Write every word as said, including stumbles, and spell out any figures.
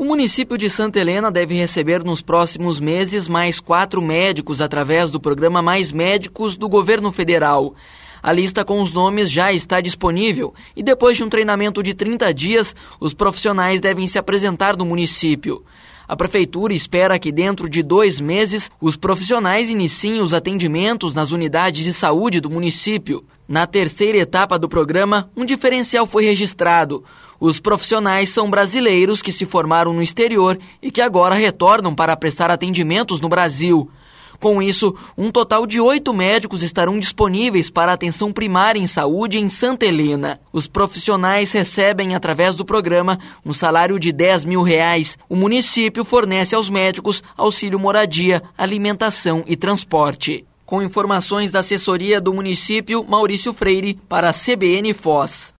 município de Santa Helena deve receber nos próximos meses mais quatro médicos através do programa Mais Médicos do governo federal. A lista com os nomes já está disponível e depois de um treinamento de trinta dias, os profissionais devem se apresentar no município. A prefeitura espera que dentro de dois meses os profissionais iniciem os atendimentos nas unidades de saúde do município. Na terceira etapa do programa, um diferencial foi registrado. Os profissionais são brasileiros que se formaram no exterior e que agora retornam para prestar atendimentos no Brasil. Com isso, um total de oito médicos estarão disponíveis para atenção primária em saúde em Santa Helena. Os profissionais recebem, através do programa, um salário de dez mil reais. O município fornece aos médicos auxílio moradia, alimentação e transporte. Com informações da assessoria do município, Maurício Freire, para a C B N Foz.